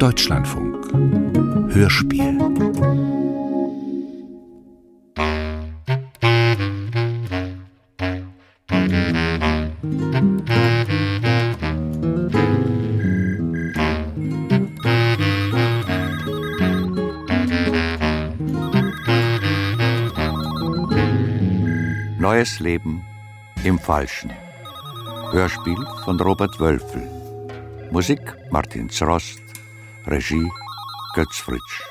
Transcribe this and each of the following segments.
Deutschlandfunk Hörspiel. Neues Leben im Falschen. Hörspiel von Robert Wölfel. Musik Martin Zrost. Regie Götz Fritsch.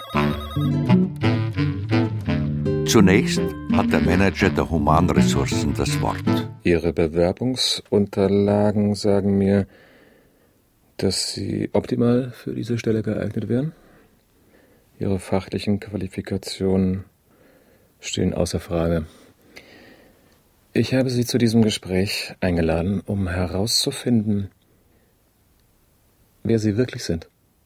Zunächst hat der Manager der Humanressourcen das Wort. Ihre Bewerbungsunterlagen sagen mir, dass Sie optimal für diese Stelle geeignet wären. Ihre fachlichen Qualifikationen stehen außer Frage. Ich habe Sie zu diesem Gespräch eingeladen, um herauszufinden, wer Sie wirklich sind.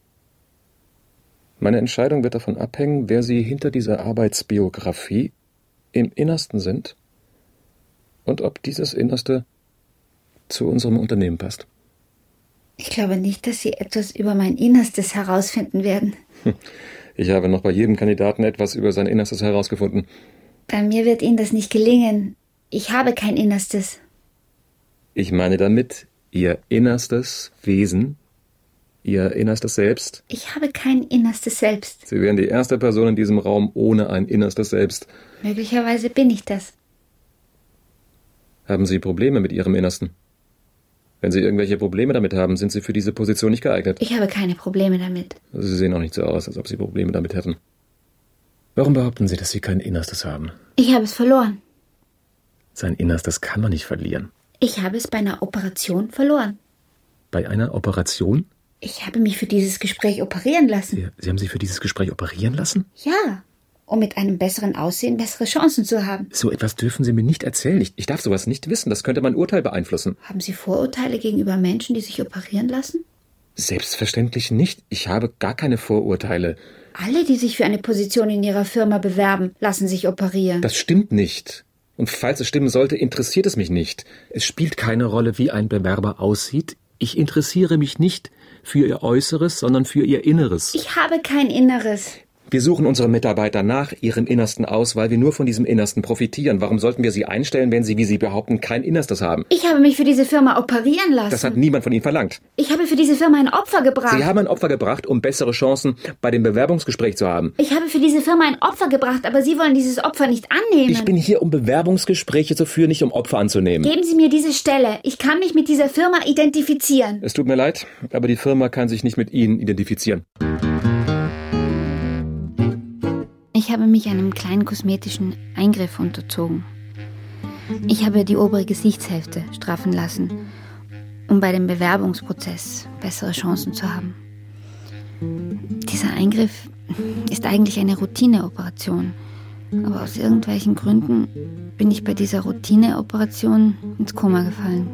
Meine Entscheidung wird davon abhängen, wer Sie hinter dieser Arbeitsbiografie im Innersten sind und ob dieses Innerste zu unserem Unternehmen passt. Ich glaube nicht, dass Sie etwas über mein Innerstes herausfinden werden. Ich habe noch bei jedem Kandidaten etwas über sein Innerstes herausgefunden. Bei mir wird Ihnen das nicht gelingen. Ich habe kein Innerstes. Ich meine damit Ihr innerstes Wesen, Ihr innerstes Selbst. Ich habe kein innerstes Selbst. Sie wären die erste Person in diesem Raum ohne ein innerstes Selbst. Möglicherweise bin ich das. Haben Sie Probleme mit Ihrem Innersten? Wenn Sie irgendwelche Probleme damit haben, sind Sie für diese Position nicht geeignet. Ich habe keine Probleme damit. Sie sehen auch nicht so aus, als ob Sie Probleme damit hätten. Warum behaupten Sie, dass Sie kein Innerstes haben? Ich habe es verloren. Sein Innerstes kann man nicht verlieren. Ich habe es bei einer Operation verloren. Bei einer Operation? Ich habe mich für dieses Gespräch operieren lassen. Sie haben sich für dieses Gespräch operieren lassen? Ja, um mit einem besseren Aussehen bessere Chancen zu haben. So etwas dürfen Sie mir nicht erzählen. Ich darf sowas nicht wissen. Das könnte mein Urteil beeinflussen. Haben Sie Vorurteile gegenüber Menschen, die sich operieren lassen? Selbstverständlich nicht. Ich habe gar keine Vorurteile. Alle, die sich für eine Position in ihrer Firma bewerben, lassen sich operieren. Das stimmt nicht. Und falls es stimmen sollte, interessiert es mich nicht. Es spielt keine Rolle, wie ein Bewerber aussieht. Ich interessiere mich nicht für Ihr Äußeres, sondern für Ihr Inneres. Ich habe kein Inneres. Wir suchen unsere Mitarbeiter nach ihrem Innersten aus, weil wir nur von diesem Innersten profitieren. Warum sollten wir sie einstellen, wenn sie, wie Sie behaupten, kein Innerstes haben? Ich habe mich für diese Firma operieren lassen. Das hat niemand von Ihnen verlangt. Ich habe für diese Firma ein Opfer gebracht. Sie haben ein Opfer gebracht, um bessere Chancen bei dem Bewerbungsgespräch zu haben. Ich habe für diese Firma ein Opfer gebracht, aber Sie wollen dieses Opfer nicht annehmen. Ich bin hier, um Bewerbungsgespräche zu führen, nicht um Opfer anzunehmen. Geben Sie mir diese Stelle. Ich kann mich mit dieser Firma identifizieren. Es tut mir leid, aber die Firma kann sich nicht mit Ihnen identifizieren. Ich habe mich einem kleinen kosmetischen Eingriff unterzogen. Ich habe die obere Gesichtshälfte straffen lassen, um bei dem Bewerbungsprozess bessere Chancen zu haben. Dieser Eingriff ist eigentlich eine Routineoperation, aber aus irgendwelchen Gründen bin ich bei dieser Routineoperation ins Koma gefallen.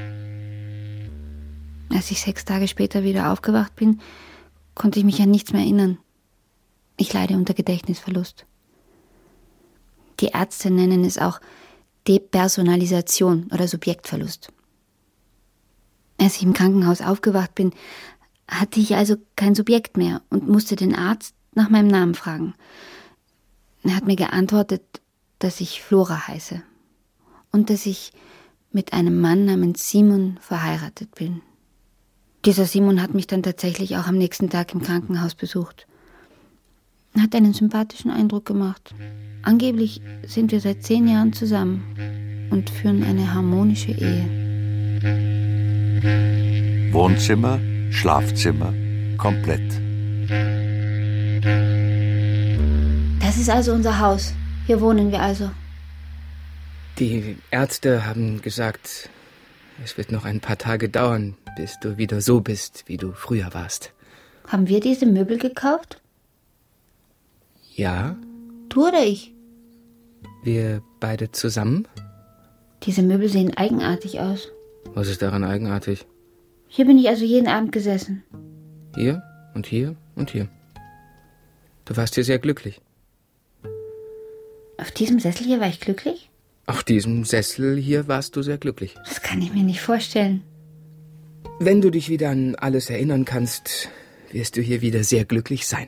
Als ich 6 Tage später wieder aufgewacht bin, konnte ich mich an nichts mehr erinnern. Ich leide unter Gedächtnisverlust. Die Ärzte nennen es auch Depersonalisation oder Subjektverlust. Als ich im Krankenhaus aufgewacht bin, hatte ich also kein Subjekt mehr und musste den Arzt nach meinem Namen fragen. Er hat mir geantwortet, dass ich Flora heiße und dass ich mit einem Mann namens Simon verheiratet bin. Dieser Simon hat mich dann tatsächlich auch am nächsten Tag im Krankenhaus besucht. Er hat einen sympathischen Eindruck gemacht. Angeblich sind wir seit 10 Jahren zusammen und führen eine harmonische Ehe. Wohnzimmer, Schlafzimmer, komplett. Das ist also unser Haus. Hier wohnen wir also. Die Ärzte haben gesagt, es wird noch ein paar Tage dauern, bis du wieder so bist, wie du früher warst. Haben wir diese Möbel gekauft? Ja? Du oder ich? Wir beide zusammen? Diese Möbel sehen eigenartig aus. Was ist daran eigenartig? Hier bin ich also jeden Abend gesessen. Hier und hier und hier. Du warst hier sehr glücklich. Auf diesem Sessel hier war ich glücklich? Auf diesem Sessel hier warst du sehr glücklich. Das kann ich mir nicht vorstellen. Wenn du dich wieder an alles erinnern kannst, wirst du hier wieder sehr glücklich sein.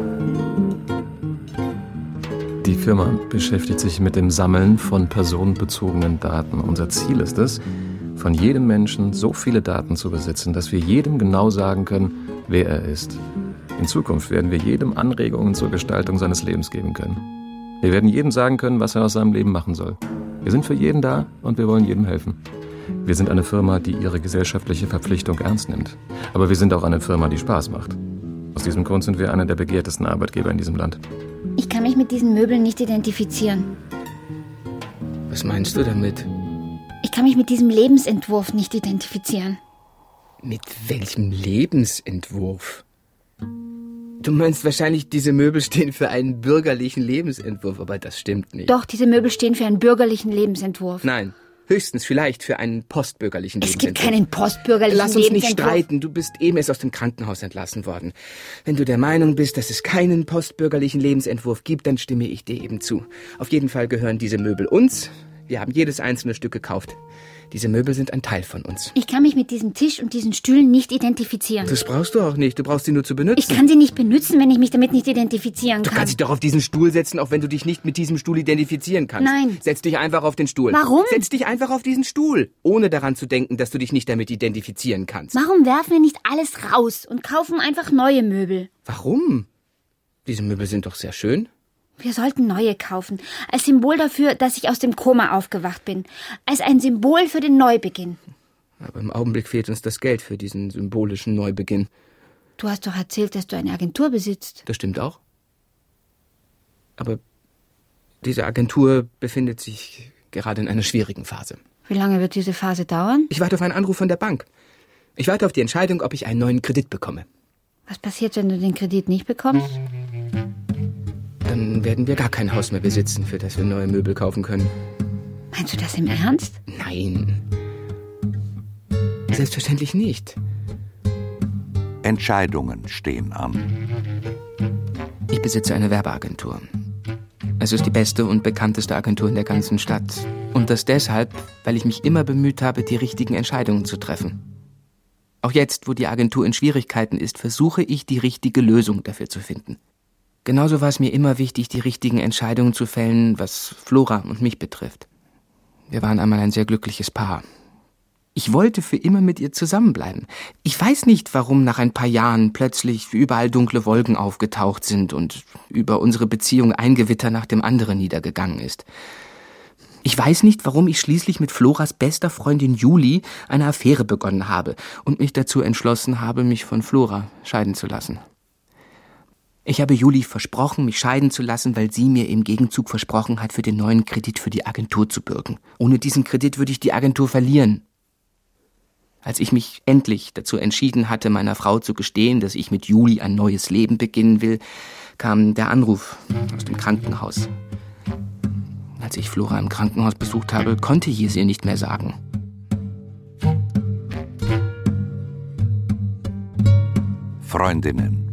Die Firma beschäftigt sich mit dem Sammeln von personenbezogenen Daten. Unser Ziel ist es, von jedem Menschen so viele Daten zu besitzen, dass wir jedem genau sagen können, wer er ist. In Zukunft werden wir jedem Anregungen zur Gestaltung seines Lebens geben können. Wir werden jedem sagen können, was er aus seinem Leben machen soll. Wir sind für jeden da und wir wollen jedem helfen. Wir sind eine Firma, die ihre gesellschaftliche Verpflichtung ernst nimmt. Aber wir sind auch eine Firma, die Spaß macht. Aus diesem Grund sind wir einer der begehrtesten Arbeitgeber in diesem Land. Ich kann mich mit diesen Möbeln nicht identifizieren. Was meinst du damit? Ich kann mich mit diesem Lebensentwurf nicht identifizieren. Mit welchem Lebensentwurf? Du meinst wahrscheinlich, diese Möbel stehen für einen bürgerlichen Lebensentwurf, aber das stimmt nicht. Doch, diese Möbel stehen für einen bürgerlichen Lebensentwurf. Nein, höchstens vielleicht für einen postbürgerlichen Lebensentwurf. Es gibt keinen postbürgerlichen Lass uns Lebensentwurf. nicht streiten, du bist eben erst aus dem Krankenhaus entlassen worden. Wenn du der Meinung bist, dass es keinen postbürgerlichen Lebensentwurf gibt, dann stimme ich dir eben zu. Auf jeden Fall gehören diese Möbel uns. Wir haben jedes einzelne Stück gekauft. Diese Möbel sind ein Teil von uns. Ich kann mich mit diesem Tisch und diesen Stühlen nicht identifizieren. Das brauchst du auch nicht. Du brauchst sie nur zu benutzen. Ich kann sie nicht benutzen, wenn ich mich damit nicht identifizieren Du kann. kannst dich doch auf diesen Stuhl setzen, auch wenn du dich nicht mit diesem Stuhl identifizieren kannst. Nein. Setz dich einfach auf den Stuhl. Warum? Setz dich einfach auf diesen Stuhl, ohne daran zu denken, dass du dich nicht damit identifizieren kannst. Warum werfen wir nicht alles raus und kaufen einfach neue Möbel? Warum? Diese Möbel sind doch sehr schön. Wir sollten neue kaufen, als Symbol dafür, dass ich aus dem Koma aufgewacht bin, als ein Symbol für den Neubeginn. Aber im Augenblick fehlt uns das Geld für diesen symbolischen Neubeginn. Du hast doch erzählt, dass du eine Agentur besitzt. Das stimmt auch. Aber diese Agentur befindet sich gerade in einer schwierigen Phase. Wie lange wird diese Phase dauern? Ich warte auf einen Anruf von der Bank. Ich warte auf die Entscheidung, ob ich einen neuen Kredit bekomme. Was passiert, wenn du den Kredit nicht bekommst? Dann werden wir gar kein Haus mehr besitzen, für das wir neue Möbel kaufen können. Meinst du das im Ernst? Nein. Selbstverständlich nicht. Entscheidungen stehen an. Ich besitze eine Werbeagentur. Es ist die beste und bekannteste Agentur in der ganzen Stadt. Und das deshalb, weil ich mich immer bemüht habe, die richtigen Entscheidungen zu treffen. Auch jetzt, wo die Agentur in Schwierigkeiten ist, versuche ich, die richtige Lösung dafür zu finden. Genauso war es mir immer wichtig, die richtigen Entscheidungen zu fällen, was Flora und mich betrifft. Wir waren einmal ein sehr glückliches Paar. Ich wollte für immer mit ihr zusammenbleiben. Ich weiß nicht, warum nach ein paar Jahren plötzlich überall dunkle Wolken aufgetaucht sind und über unsere Beziehung ein Gewitter nach dem anderen niedergegangen ist. Ich weiß nicht, warum ich schließlich mit Floras bester Freundin Julie eine Affäre begonnen habe und mich dazu entschlossen habe, mich von Flora scheiden zu lassen. Ich habe Julie versprochen, mich scheiden zu lassen, weil sie mir im Gegenzug versprochen hat, für den neuen Kredit für die Agentur zu bürgen. Ohne diesen Kredit würde ich die Agentur verlieren. Als ich mich endlich dazu entschieden hatte, meiner Frau zu gestehen, dass ich mit Julie ein neues Leben beginnen will, kam der Anruf aus dem Krankenhaus. Als ich Flora im Krankenhaus besucht habe, konnte ich es ihr nicht mehr sagen. Freundinnen.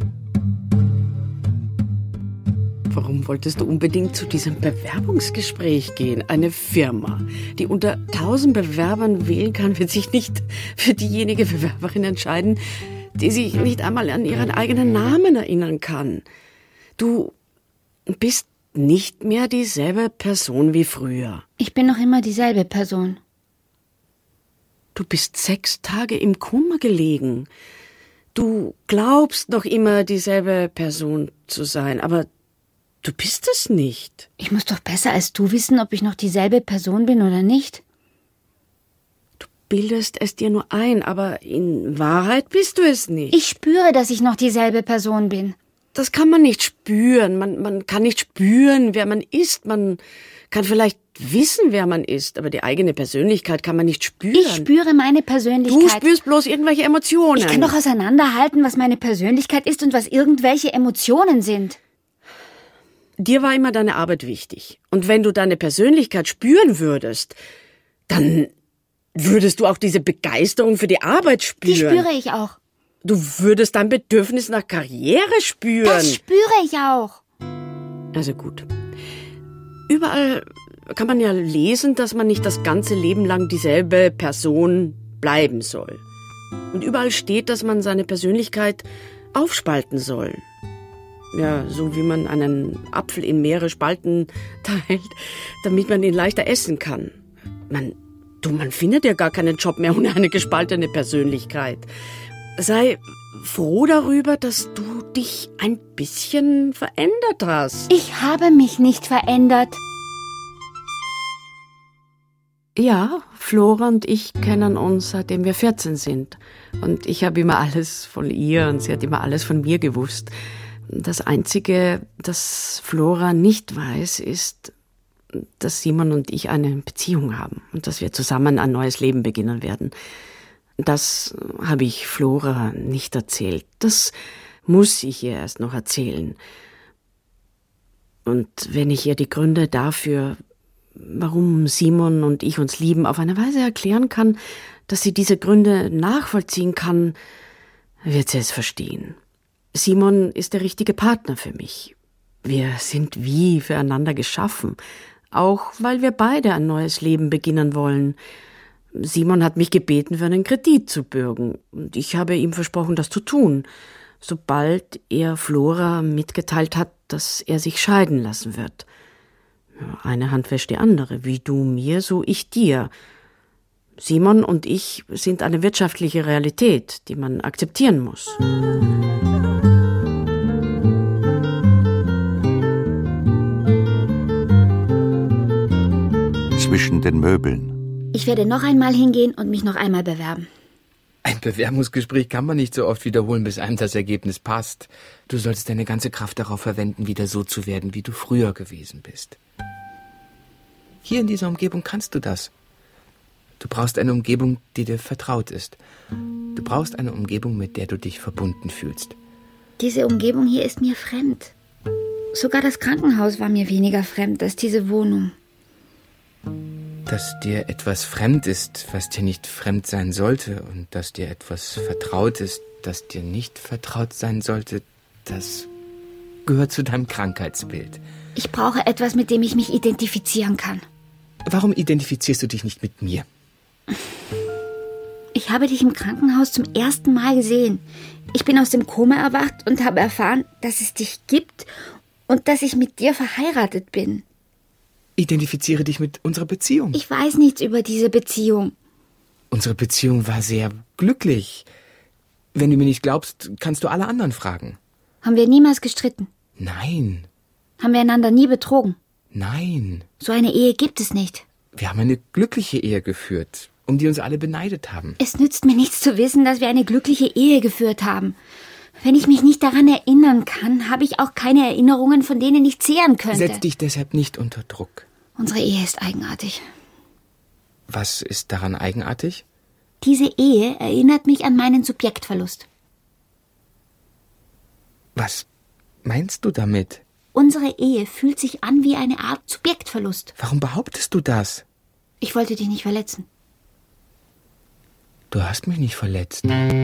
Warum wolltest du unbedingt zu diesem Bewerbungsgespräch gehen? Eine Firma, die unter 1000 Bewerbern wählen kann, wird sich nicht für diejenige Bewerberin entscheiden, die sich nicht einmal an ihren eigenen Namen erinnern kann. Du bist nicht mehr dieselbe Person wie früher. Ich bin noch immer dieselbe Person. Du bist 6 Tage im Koma gelegen. Du glaubst noch immer dieselbe Person zu sein, aber du bist es nicht. Ich muss doch besser als du wissen, ob ich noch dieselbe Person bin oder nicht. Du bildest es dir nur ein, aber in Wahrheit bist du es nicht. Ich spüre, dass ich noch dieselbe Person bin. Das kann man nicht spüren. Man kann nicht spüren, wer man ist. Man kann vielleicht wissen, wer man ist, aber die eigene Persönlichkeit kann man nicht spüren. Ich spüre meine Persönlichkeit. Du spürst bloß irgendwelche Emotionen. Ich kann doch auseinanderhalten, was meine Persönlichkeit ist und was irgendwelche Emotionen sind. Dir war immer deine Arbeit wichtig. Und wenn du deine Persönlichkeit spüren würdest, dann würdest du auch diese Begeisterung für die Arbeit spüren. Die spüre ich auch. Du würdest dein Bedürfnis nach Karriere spüren. Das spüre ich auch. Also gut. Überall kann man ja lesen, dass man nicht das ganze Leben lang dieselbe Person bleiben soll. Und überall steht, dass man seine Persönlichkeit aufspalten soll. Ja, so wie man einen Apfel in mehrere Spalten teilt, damit man ihn leichter essen kann. Man findet ja gar keinen Job mehr ohne eine gespaltene Persönlichkeit. Sei froh darüber, dass du dich ein bisschen verändert hast. Ich habe mich nicht verändert. Ja, Flora und ich kennen uns, seitdem wir 14 sind. Und ich habe immer alles von ihr und sie hat immer alles von mir gewusst. Das Einzige, das Flora nicht weiß, ist, dass Simon und ich eine Beziehung haben und dass wir zusammen ein neues Leben beginnen werden. Das habe ich Flora nicht erzählt. Das muss ich ihr erst noch erzählen. Und wenn ich ihr die Gründe dafür, warum Simon und ich uns lieben, auf eine Weise erklären kann, dass sie diese Gründe nachvollziehen kann, wird sie es verstehen. Simon ist der richtige Partner für mich. Wir sind wie füreinander geschaffen, auch weil wir beide ein neues Leben beginnen wollen. Simon hat mich gebeten, für einen Kredit zu bürgen, und ich habe ihm versprochen, das zu tun, sobald er Flora mitgeteilt hat, dass er sich scheiden lassen wird. Eine Hand wäscht die andere, wie du mir, so ich dir. Simon und ich sind eine wirtschaftliche Realität, die man akzeptieren muss. Zwischen den Möbeln. Ich werde noch einmal hingehen und mich noch einmal bewerben. Ein Bewerbungsgespräch kann man nicht so oft wiederholen, bis einem das Ergebnis passt. Du solltest deine ganze Kraft darauf verwenden, wieder so zu werden, wie du früher gewesen bist. Hier in dieser Umgebung kannst du das. Du brauchst eine Umgebung, die dir vertraut ist. Du brauchst eine Umgebung, mit der du dich verbunden fühlst. Diese Umgebung hier ist mir fremd. Sogar das Krankenhaus war mir weniger fremd als diese Wohnung. Dass dir etwas fremd ist, was dir nicht fremd sein sollte, und dass dir etwas vertraut ist, das dir nicht vertraut sein sollte, das gehört zu deinem Krankheitsbild. Ich brauche etwas, mit dem ich mich identifizieren kann. Warum identifizierst du dich nicht mit mir? Ich habe dich im Krankenhaus zum ersten Mal gesehen. Ich bin aus dem Koma erwacht und habe erfahren, dass es dich gibt und dass ich mit dir verheiratet bin. Identifiziere dich mit unserer Beziehung. Ich weiß nichts über diese Beziehung. Unsere Beziehung war sehr glücklich. Wenn du mir nicht glaubst, kannst du alle anderen fragen. Haben wir niemals gestritten? Nein. Haben wir einander nie betrogen? Nein. So eine Ehe gibt es nicht. Wir haben eine glückliche Ehe geführt, um die uns alle beneidet haben. Es nützt mir nichts zu wissen, dass wir eine glückliche Ehe geführt haben. Wenn ich mich nicht daran erinnern kann, habe ich auch keine Erinnerungen, von denen ich zehren könnte. Setz dich deshalb nicht unter Druck. Unsere Ehe ist eigenartig. Was ist daran eigenartig? Diese Ehe erinnert mich an meinen Subjektverlust. Was meinst du damit? Unsere Ehe fühlt sich an wie eine Art Subjektverlust. Warum behauptest du das? Ich wollte dich nicht verletzen. Du hast mich nicht verletzt.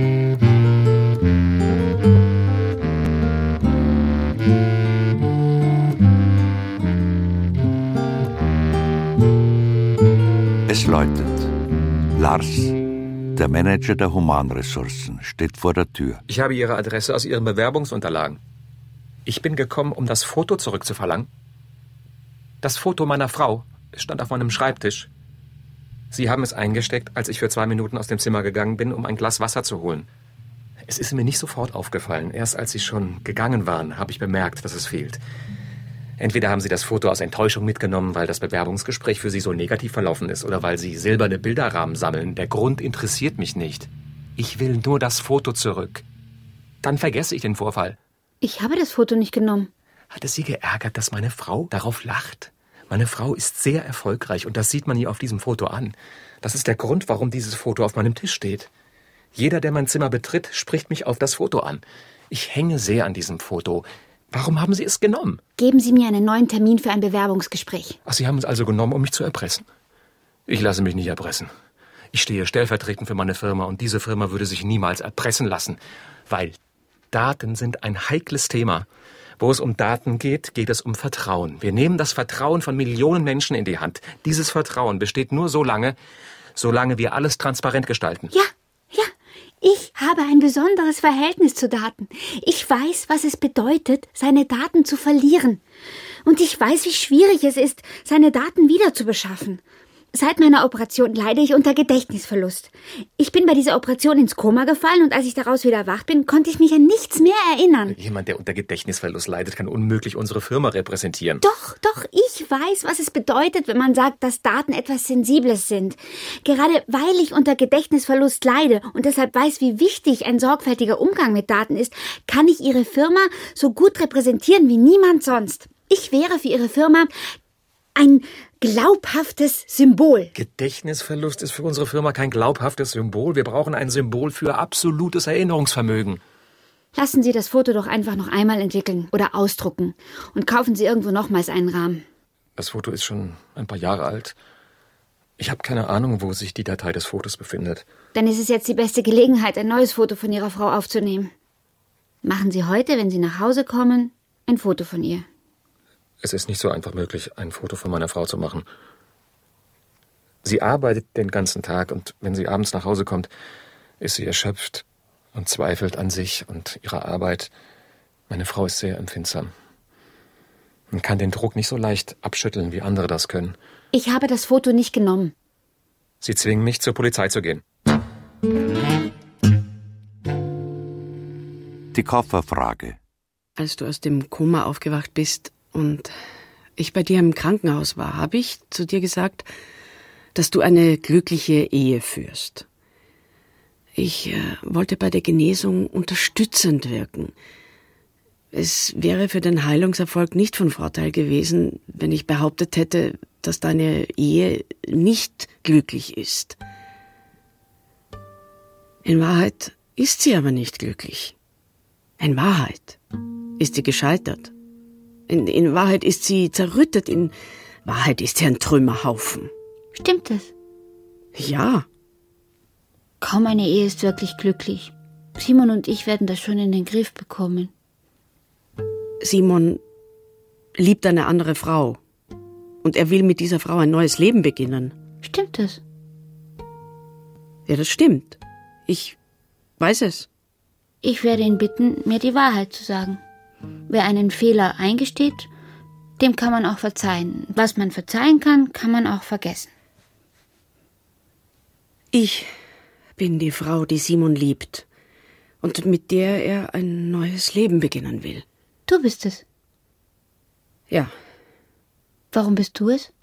Es läutet. Lars, der Manager der Humanressourcen, steht vor der Tür. Ich habe Ihre Adresse aus Ihren Bewerbungsunterlagen. Ich bin gekommen, um das Foto zurückzuverlangen. Das Foto meiner Frau stand auf meinem Schreibtisch. Sie haben es eingesteckt, als ich für 2 Minuten aus dem Zimmer gegangen bin, um ein Glas Wasser zu holen. Es ist mir nicht sofort aufgefallen. Erst als Sie schon gegangen waren, habe ich bemerkt, dass es fehlt. Entweder haben Sie das Foto aus Enttäuschung mitgenommen, weil das Bewerbungsgespräch für Sie so negativ verlaufen ist, oder weil Sie silberne Bilderrahmen sammeln. Der Grund interessiert mich nicht. Ich will nur das Foto zurück. Dann vergesse ich den Vorfall. Ich habe das Foto nicht genommen. Hat es Sie geärgert, dass meine Frau darauf lacht? Meine Frau ist sehr erfolgreich und das sieht man ihr auf diesem Foto an. Das ist der Grund, warum dieses Foto auf meinem Tisch steht. Jeder, der mein Zimmer betritt, spricht mich auf das Foto an. Ich hänge sehr an diesem Foto. Warum haben Sie es genommen? Geben Sie mir einen neuen Termin für ein Bewerbungsgespräch. Ach, Sie haben es also genommen, um mich zu erpressen? Ich lasse mich nicht erpressen. Ich stehe stellvertretend für meine Firma und diese Firma würde sich niemals erpressen lassen, weil Daten sind ein heikles Thema. Wo es um Daten geht, geht es um Vertrauen. Wir nehmen das Vertrauen von Millionen Menschen in die Hand. Dieses Vertrauen besteht nur solange wir alles transparent gestalten. Ja, Ich habe ein besonderes Verhältnis zu Daten. Ich weiß, was es bedeutet, seine Daten zu verlieren. Und ich weiß, wie schwierig es ist, seine Daten wiederzubeschaffen. Seit meiner Operation leide ich unter Gedächtnisverlust. Ich bin bei dieser Operation ins Koma gefallen und als ich daraus wieder erwacht bin, konnte ich mich an nichts mehr erinnern. Jemand, der unter Gedächtnisverlust leidet, kann unmöglich unsere Firma repräsentieren. Doch, ich weiß, was es bedeutet, wenn man sagt, dass Daten etwas Sensibles sind. Gerade weil ich unter Gedächtnisverlust leide und deshalb weiß, wie wichtig ein sorgfältiger Umgang mit Daten ist, kann ich Ihre Firma so gut repräsentieren wie niemand sonst. Ich wäre für Ihre Firma ein glaubhaftes Symbol. Gedächtnisverlust ist für unsere Firma kein glaubhaftes Symbol. Wir brauchen ein Symbol für absolutes Erinnerungsvermögen. Lassen Sie das Foto doch einfach noch einmal entwickeln oder ausdrucken und kaufen Sie irgendwo nochmals einen Rahmen. Das Foto ist schon ein paar Jahre alt. Ich habe keine Ahnung, wo sich die Datei des Fotos befindet. Dann ist es jetzt die beste Gelegenheit, ein neues Foto von Ihrer Frau aufzunehmen. Machen Sie heute, wenn Sie nach Hause kommen, ein Foto von ihr. Es ist nicht so einfach möglich, ein Foto von meiner Frau zu machen. Sie arbeitet den ganzen Tag und wenn sie abends nach Hause kommt, ist sie erschöpft und zweifelt an sich und ihrer Arbeit. Meine Frau ist sehr empfindsam und kann den Druck nicht so leicht abschütteln, wie andere das können. Ich habe das Foto nicht genommen. Sie zwingen mich, zur Polizei zu gehen. Die Kofferfrage. Als du aus dem Koma aufgewacht bist und ich bei dir im Krankenhaus war, habe ich zu dir gesagt, dass du eine glückliche Ehe führst. Ich wollte bei der Genesung unterstützend wirken. Es wäre für den Heilungserfolg nicht von Vorteil gewesen, wenn ich behauptet hätte, dass deine Ehe nicht glücklich ist. In Wahrheit ist sie aber nicht glücklich. In Wahrheit ist sie gescheitert. In Wahrheit ist sie zerrüttet. In Wahrheit ist sie ein Trümmerhaufen. Stimmt das? Ja. Kaum eine Ehe ist wirklich glücklich. Simon und ich werden das schon in den Griff bekommen. Simon liebt eine andere Frau. Und er will mit dieser Frau ein neues Leben beginnen. Stimmt das? Ja, das stimmt. Ich weiß es. Ich werde ihn bitten, mir die Wahrheit zu sagen. Wer einen Fehler eingesteht, dem kann man auch verzeihen. Was man verzeihen kann, kann man auch vergessen. Ich bin die Frau, die Simon liebt und mit der er ein neues Leben beginnen will. Du bist es. Ja. Warum bist du es?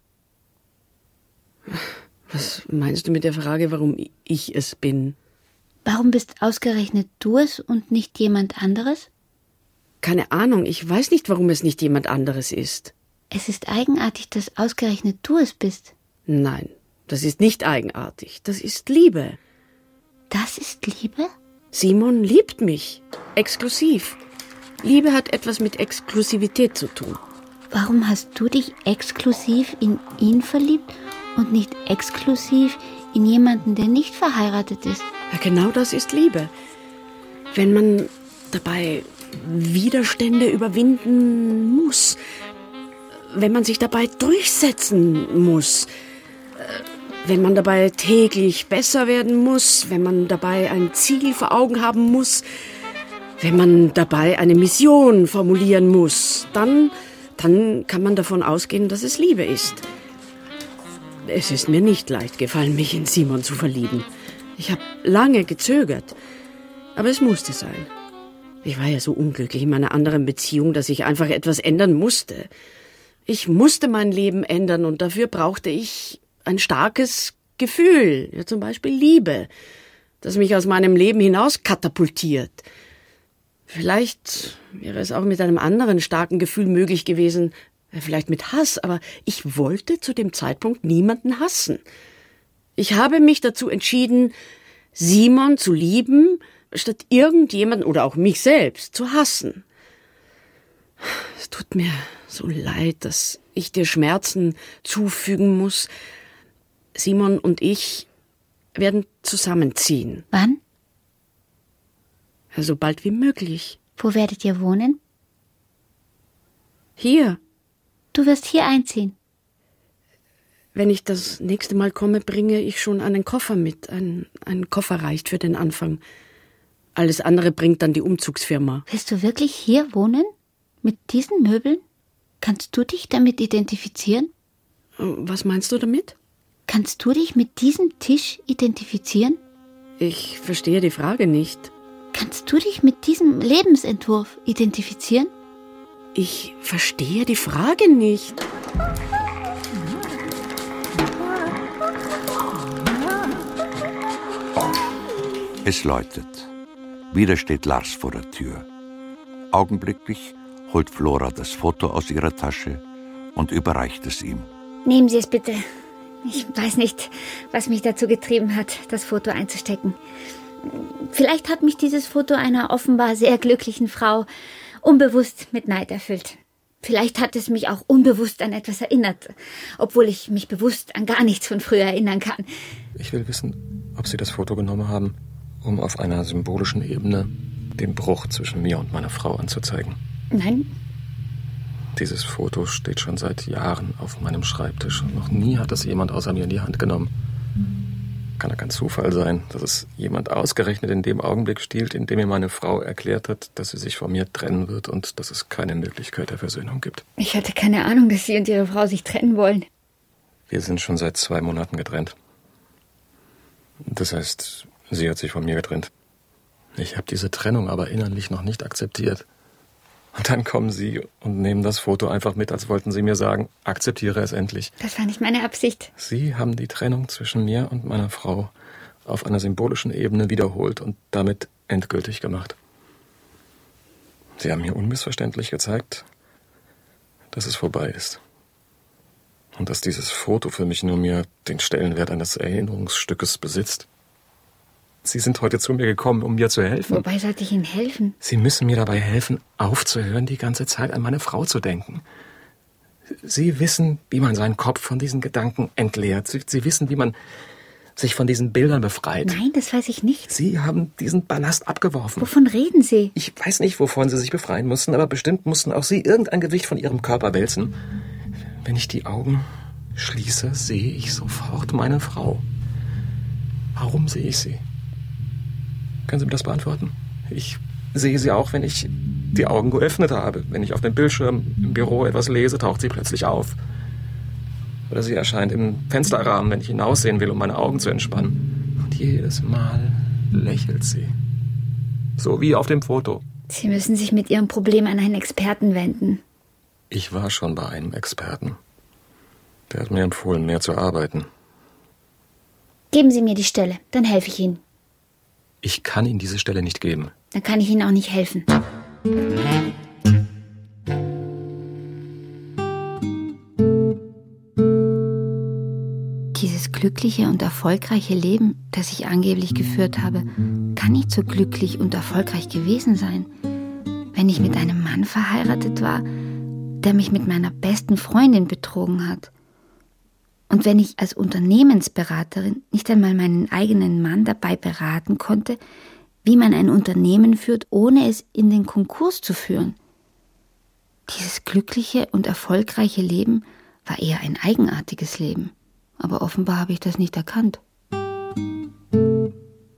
Was meinst du mit der Frage, warum ich es bin? Warum bist ausgerechnet du es und nicht jemand anderes? Keine Ahnung, ich weiß nicht, warum es nicht jemand anderes ist. Es ist eigenartig, dass ausgerechnet du es bist. Nein, das ist nicht eigenartig. Das ist Liebe. Das ist Liebe? Simon liebt mich. Exklusiv. Liebe hat etwas mit Exklusivität zu tun. Warum hast du dich exklusiv in ihn verliebt und nicht exklusiv in jemanden, der nicht verheiratet ist? Ja, genau das ist Liebe. Wenn man dabei Widerstände überwinden muss, wenn man sich dabei durchsetzen muss, wenn man dabei täglich besser werden muss, wenn man dabei ein Ziel vor Augen haben muss, wenn man dabei eine Mission formulieren muss, dann kann man davon ausgehen, dass es Liebe ist. Es ist mir nicht leicht gefallen, mich in Simon zu verlieben. Ich habe lange gezögert, aber es musste sein. Ich war ja so unglücklich in meiner anderen Beziehung, dass ich einfach etwas ändern musste. Ich musste mein Leben ändern und dafür brauchte ich ein starkes Gefühl, ja, zum Beispiel Liebe, das mich aus meinem Leben hinaus katapultiert. Vielleicht wäre es auch mit einem anderen starken Gefühl möglich gewesen, vielleicht mit Hass, aber ich wollte zu dem Zeitpunkt niemanden hassen. Ich habe mich dazu entschieden, Simon zu lieben, statt irgendjemanden oder auch mich selbst zu hassen. Es tut mir so leid, dass ich dir Schmerzen zufügen muss. Simon und ich werden zusammenziehen. Wann? So bald wie möglich. Wo werdet ihr wohnen? Hier. Du wirst hier einziehen. Wenn ich das nächste Mal komme, bringe ich schon einen Koffer mit. Ein Koffer reicht für den Anfang. Alles andere bringt dann die Umzugsfirma. Willst du wirklich hier wohnen? Mit diesen Möbeln? Kannst du dich damit identifizieren? Was meinst du damit? Kannst du dich mit diesem Tisch identifizieren? Ich verstehe die Frage nicht. Kannst du dich mit diesem Lebensentwurf identifizieren? Ich verstehe die Frage nicht. Es läutet. Wieder steht Lars vor der Tür. Augenblicklich holt Flora das Foto aus ihrer Tasche und überreicht es ihm. Nehmen Sie es bitte. Ich weiß nicht, was mich dazu getrieben hat, das Foto einzustecken. Vielleicht hat mich dieses Foto einer offenbar sehr glücklichen Frau unbewusst mit Neid erfüllt. Vielleicht hat es mich auch unbewusst an etwas erinnert, obwohl ich mich bewusst an gar nichts von früher erinnern kann. Ich will wissen, ob Sie das Foto genommen haben, um auf einer symbolischen Ebene den Bruch zwischen mir und meiner Frau anzuzeigen. Nein. Dieses Foto steht schon seit Jahren auf meinem Schreibtisch und noch nie hat es jemand außer mir in die Hand genommen. Kann ja kein Zufall sein, dass es jemand ausgerechnet in dem Augenblick stiehlt, in dem mir meine Frau erklärt hat, dass sie sich von mir trennen wird und dass es keine Möglichkeit der Versöhnung gibt. Ich hatte keine Ahnung, dass Sie und Ihre Frau sich trennen wollen. Wir sind schon seit 2 Monaten getrennt. Das heißt, sie hat sich von mir getrennt. Ich habe diese Trennung aber innerlich noch nicht akzeptiert. Und dann kommen Sie und nehmen das Foto einfach mit, als wollten Sie mir sagen, akzeptiere es endlich. Das war nicht meine Absicht. Sie haben die Trennung zwischen mir und meiner Frau auf einer symbolischen Ebene wiederholt und damit endgültig gemacht. Sie haben mir unmissverständlich gezeigt, dass es vorbei ist. Und dass dieses Foto für mich nur mehr den Stellenwert eines Erinnerungsstückes besitzt. Sie sind heute zu mir gekommen, um mir zu helfen. Wobei sollte ich Ihnen helfen? Sie müssen mir dabei helfen, aufzuhören, die ganze Zeit an meine Frau zu denken. Sie wissen, wie man seinen Kopf von diesen Gedanken entleert. Sie wissen, wie man sich von diesen Bildern befreit. Nein, das weiß ich nicht. Sie haben diesen Ballast abgeworfen. Wovon reden Sie? Ich weiß nicht, wovon Sie sich befreien mussten, aber bestimmt mussten auch Sie irgendein Gewicht von Ihrem Körper wälzen. Wenn ich die Augen schließe, sehe ich sofort meine Frau. Warum sehe ich sie? Können Sie mir das beantworten? Ich sehe sie auch, wenn ich die Augen geöffnet habe. Wenn ich auf dem Bildschirm im Büro etwas lese, taucht sie plötzlich auf. Oder sie erscheint im Fensterrahmen, wenn ich hinaussehen will, um meine Augen zu entspannen. Und jedes Mal lächelt sie. So wie auf dem Foto. Sie müssen sich mit Ihrem Problem an einen Experten wenden. Ich war schon bei einem Experten. Der hat mir empfohlen, mehr zu arbeiten. Geben Sie mir die Stelle, dann helfe ich Ihnen. Ich kann Ihnen diese Stelle nicht geben. Dann kann ich Ihnen auch nicht helfen. Dieses glückliche und erfolgreiche Leben, das ich angeblich geführt habe, kann nicht so glücklich und erfolgreich gewesen sein, wenn ich mit einem Mann verheiratet war, der mich mit meiner besten Freundin betrogen hat. Und wenn ich als Unternehmensberaterin nicht einmal meinen eigenen Mann dabei beraten konnte, wie man ein Unternehmen führt, ohne es in den Konkurs zu führen. Dieses glückliche und erfolgreiche Leben war eher ein eigenartiges Leben. Aber offenbar habe ich das nicht erkannt. Du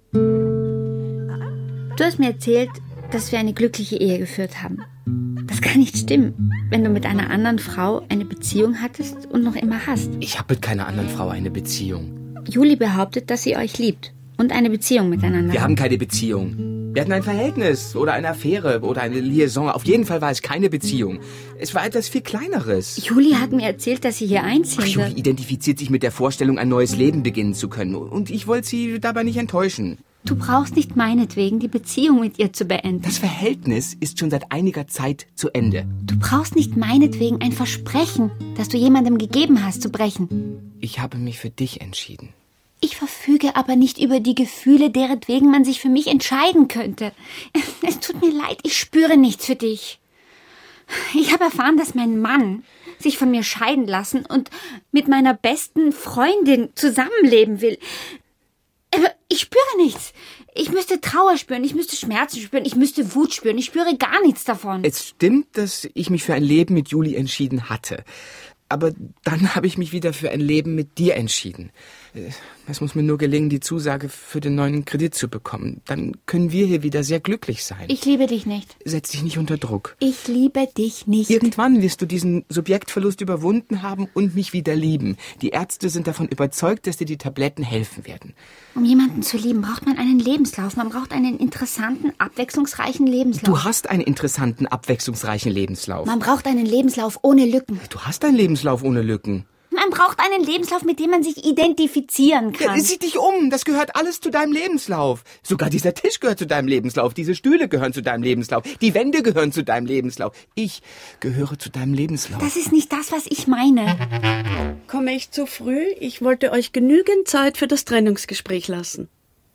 hast mir erzählt, dass wir eine glückliche Ehe geführt haben. Das kann nicht stimmen, wenn du mit einer anderen Frau eine Beziehung hattest und noch immer hast. Ich habe mit keiner anderen Frau eine Beziehung. Juli behauptet, dass sie euch liebt und eine Beziehung miteinander. Wir haben keine Beziehung. Wir hatten ein Verhältnis oder eine Affäre oder eine Liaison. Auf jeden Fall war es keine Beziehung. Es war etwas viel Kleineres. Juli hat mir erzählt, dass sie hier einziehen Juli wird. identifiziert sich mit der Vorstellung, ein neues Leben beginnen zu können. Und ich wollte sie dabei nicht enttäuschen. Du brauchst nicht meinetwegen die Beziehung mit ihr zu beenden. Das Verhältnis ist schon seit einiger Zeit zu Ende. Du brauchst nicht meinetwegen ein Versprechen, das du jemandem gegeben hast, zu brechen. Ich habe mich für dich entschieden. Ich verfüge aber nicht über die Gefühle, deretwegen man sich für mich entscheiden könnte. Es tut mir leid, ich spüre nichts für dich. Ich habe erfahren, dass mein Mann sich von mir scheiden lassen und mit meiner besten Freundin zusammenleben will. Aber ich spüre nichts. Ich müsste Trauer spüren, ich müsste Schmerzen spüren, ich müsste Wut spüren. Ich spüre gar nichts davon. Es stimmt, dass ich mich für ein Leben mit Juli entschieden hatte. Aber dann habe ich mich wieder für ein Leben mit dir entschieden. Es muss mir nur gelingen, die Zusage für den neuen Kredit zu bekommen. Dann können wir hier wieder sehr glücklich sein. Ich liebe dich nicht. Setz dich nicht unter Druck. Ich liebe dich nicht. Irgendwann wirst du diesen Subjektverlust überwunden haben und mich wieder lieben. Die Ärzte sind davon überzeugt, dass dir die Tabletten helfen werden. Um jemanden zu lieben, braucht man einen Lebenslauf. Man braucht einen interessanten, abwechslungsreichen Lebenslauf. Du hast einen interessanten, abwechslungsreichen Lebenslauf. Man braucht einen Lebenslauf ohne Lücken. Du hast einen Lebenslauf ohne Lücken. Man braucht einen Lebenslauf, mit dem man sich identifizieren kann. Ja, sieh dich um, das gehört alles zu deinem Lebenslauf. Sogar dieser Tisch gehört zu deinem Lebenslauf, diese Stühle gehören zu deinem Lebenslauf, die Wände gehören zu deinem Lebenslauf. Ich gehöre zu deinem Lebenslauf. Das ist nicht das, was ich meine. Komme ich zu früh? Ich wollte euch genügend Zeit für das Trennungsgespräch lassen.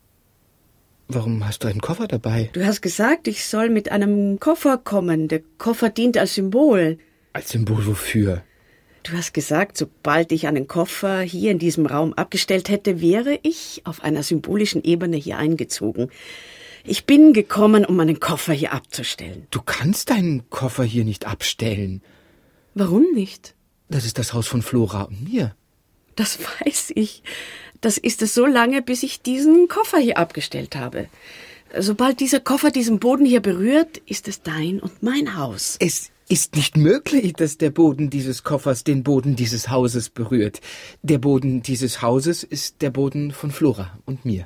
Warum hast du einen Koffer dabei? Du hast gesagt, ich soll mit einem Koffer kommen. Der Koffer dient als Symbol. Als Symbol wofür? Du hast gesagt, sobald ich einen Koffer hier in diesem Raum abgestellt hätte, wäre ich auf einer symbolischen Ebene hier eingezogen. Ich bin gekommen, um meinen Koffer hier abzustellen. Du kannst deinen Koffer hier nicht abstellen. Warum nicht? Das ist das Haus von Flora und mir. Das weiß ich. Das ist es so lange, bis ich diesen Koffer hier abgestellt habe. Sobald dieser Koffer diesen Boden hier berührt, ist es dein und mein Haus. Es ist nicht möglich, dass der Boden dieses Koffers den Boden dieses Hauses berührt. Der Boden dieses Hauses ist der Boden von Flora und mir.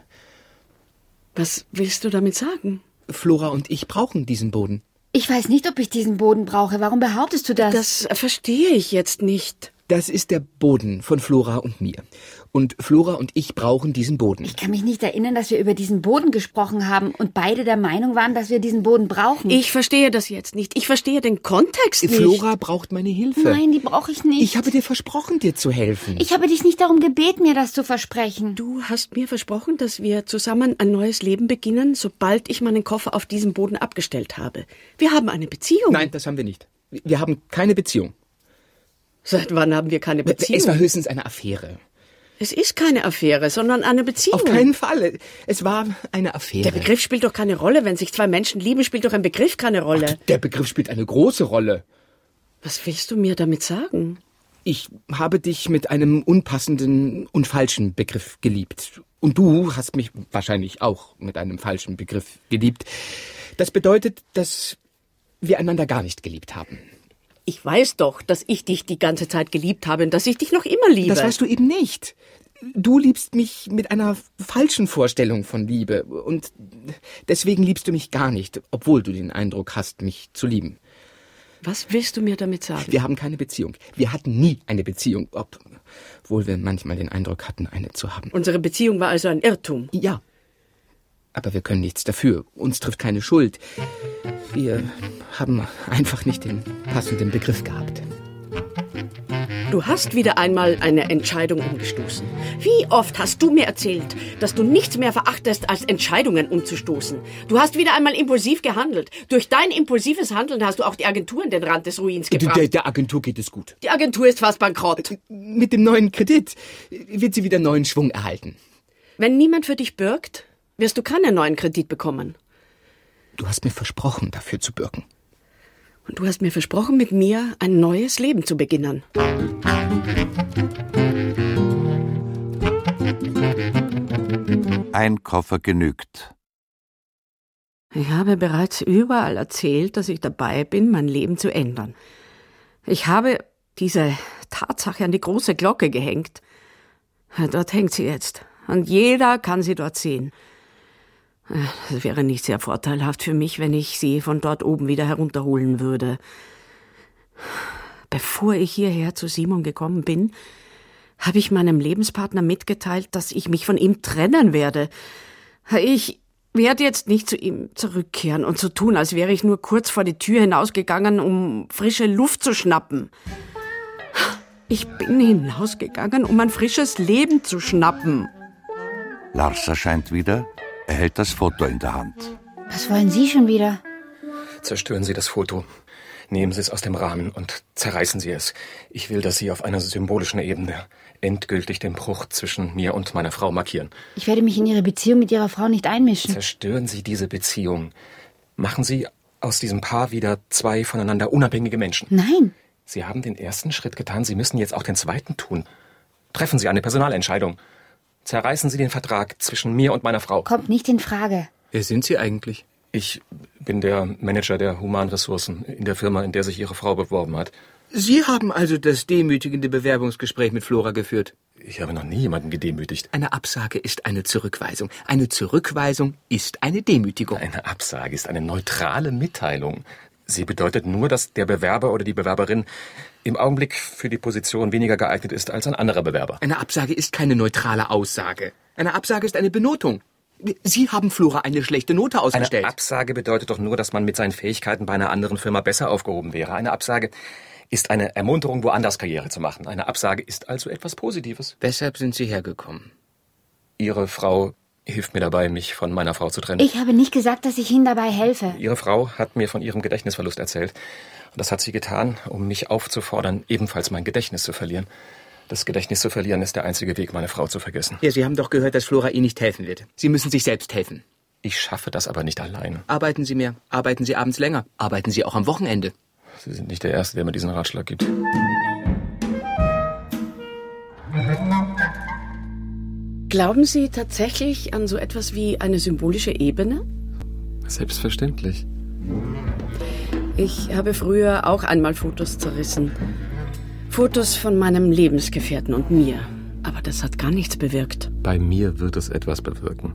Was willst du damit sagen? Flora und ich brauchen diesen Boden. Ich weiß nicht, ob ich diesen Boden brauche. Warum behauptest du das? Das verstehe ich jetzt nicht. Das ist der Boden von Flora und mir. Und Flora und ich brauchen diesen Boden. Ich kann mich nicht erinnern, dass wir über diesen Boden gesprochen haben und beide der Meinung waren, dass wir diesen Boden brauchen. Ich verstehe das jetzt nicht. Ich verstehe den Kontext nicht. Flora braucht meine Hilfe. Nein, die brauche ich nicht. Ich habe dir versprochen, dir zu helfen. Ich habe dich nicht darum gebeten, mir das zu versprechen. Du hast mir versprochen, dass wir zusammen ein neues Leben beginnen, sobald ich meinen Koffer auf diesem Boden abgestellt habe. Wir haben eine Beziehung. Nein, das haben wir nicht. Wir haben keine Beziehung. Seit wann haben wir keine Beziehung? Es war höchstens eine Affäre. Es ist keine Affäre, sondern eine Beziehung. Auf keinen Fall. Es war eine Affäre. Der Begriff spielt doch keine Rolle. Wenn sich zwei Menschen lieben, spielt doch ein Begriff keine Rolle. Ach, der Begriff spielt eine große Rolle. Was willst du mir damit sagen? Ich habe dich mit einem unpassenden und falschen Begriff geliebt. Und du hast mich wahrscheinlich auch mit einem falschen Begriff geliebt. Das bedeutet, dass wir einander gar nicht geliebt haben. Ich weiß doch, dass ich dich die ganze Zeit geliebt habe und dass ich dich noch immer liebe. Das weißt du eben nicht. Du liebst mich mit einer falschen Vorstellung von Liebe. Und deswegen liebst du mich gar nicht, obwohl du den Eindruck hast, mich zu lieben. Was willst du mir damit sagen? Wir haben keine Beziehung. Wir hatten nie eine Beziehung, obwohl wir manchmal den Eindruck hatten, eine zu haben. Unsere Beziehung war also ein Irrtum? Ja. Aber wir können nichts dafür. Uns trifft keine Schuld. Wir haben einfach nicht den passenden Begriff gehabt. Du hast wieder einmal eine Entscheidung umgestoßen. Wie oft hast du mir erzählt, dass du nichts mehr verachtest, als Entscheidungen umzustoßen? Du hast wieder einmal impulsiv gehandelt. Durch dein impulsives Handeln hast du auch die Agentur an den Rand des Ruins gebracht. Der Agentur geht es gut. Die Agentur ist fast bankrott. Mit dem neuen Kredit wird sie wieder neuen Schwung erhalten. Wenn niemand für dich bürgt, wirst du keinen neuen Kredit bekommen. Du hast mir versprochen, dafür zu bürgen. Und du hast mir versprochen, mit mir ein neues Leben zu beginnen. Ein Koffer genügt. Ich habe bereits überall erzählt, dass ich dabei bin, mein Leben zu ändern. Ich habe diese Tatsache an die große Glocke gehängt. Dort hängt sie jetzt. Und jeder kann sie dort sehen. Es wäre nicht sehr vorteilhaft für mich, wenn ich sie von dort oben wieder herunterholen würde. Bevor ich hierher zu Simon gekommen bin, habe ich meinem Lebenspartner mitgeteilt, dass ich mich von ihm trennen werde. Ich werde jetzt nicht zu ihm zurückkehren und so tun, als wäre ich nur kurz vor die Tür hinausgegangen, um frische Luft zu schnappen. Ich bin hinausgegangen, um ein frisches Leben zu schnappen. Lars erscheint wieder. Er hält das Foto in der Hand. Was wollen Sie schon wieder? Zerstören Sie das Foto. Nehmen Sie es aus dem Rahmen und zerreißen Sie es. Ich will, dass Sie auf einer symbolischen Ebene endgültig den Bruch zwischen mir und meiner Frau markieren. Ich werde mich in Ihre Beziehung mit Ihrer Frau nicht einmischen. Zerstören Sie diese Beziehung. Machen Sie aus diesem Paar wieder zwei voneinander unabhängige Menschen. Nein. Sie haben den ersten Schritt getan, Sie müssen jetzt auch den zweiten tun. Treffen Sie eine Personalentscheidung. Zerreißen Sie den Vertrag zwischen mir und meiner Frau. Kommt nicht in Frage. Wer sind Sie eigentlich? Ich bin der Manager der Humanressourcen in der Firma, in der sich Ihre Frau beworben hat. Sie haben also das demütigende Bewerbungsgespräch mit Flora geführt. Ich habe noch nie jemanden gedemütigt. Eine Absage ist eine Zurückweisung. Eine Zurückweisung ist eine Demütigung. Eine Absage ist eine neutrale Mitteilung. Sie bedeutet nur, dass der Bewerber oder die Bewerberin im Augenblick für die Position weniger geeignet ist als ein anderer Bewerber. Eine Absage ist keine neutrale Aussage. Eine Absage ist eine Benotung. Sie haben Flora eine schlechte Note ausgestellt. Eine Absage bedeutet doch nur, dass man mit seinen Fähigkeiten bei einer anderen Firma besser aufgehoben wäre. Eine Absage ist eine Ermunterung, woanders Karriere zu machen. Eine Absage ist also etwas Positives. Weshalb sind Sie hergekommen? Ihre Frau hilft mir dabei, mich von meiner Frau zu trennen. Ich habe nicht gesagt, dass ich Ihnen dabei helfe. Ihre Frau hat mir von ihrem Gedächtnisverlust erzählt. Und das hat sie getan, um mich aufzufordern, ebenfalls mein Gedächtnis zu verlieren. Das Gedächtnis zu verlieren ist der einzige Weg, meine Frau zu vergessen. Ja, Sie haben doch gehört, dass Flora Ihnen nicht helfen wird. Sie müssen sich selbst helfen. Ich schaffe das aber nicht allein. Arbeiten Sie mehr, arbeiten Sie abends länger, arbeiten Sie auch am Wochenende. Sie sind nicht der Erste, der mir diesen Ratschlag gibt. Glauben Sie tatsächlich an so etwas wie eine symbolische Ebene? Selbstverständlich. Ich habe früher auch einmal Fotos zerrissen. Fotos von meinem Lebensgefährten und mir. Aber das hat gar nichts bewirkt. Bei mir wird es etwas bewirken.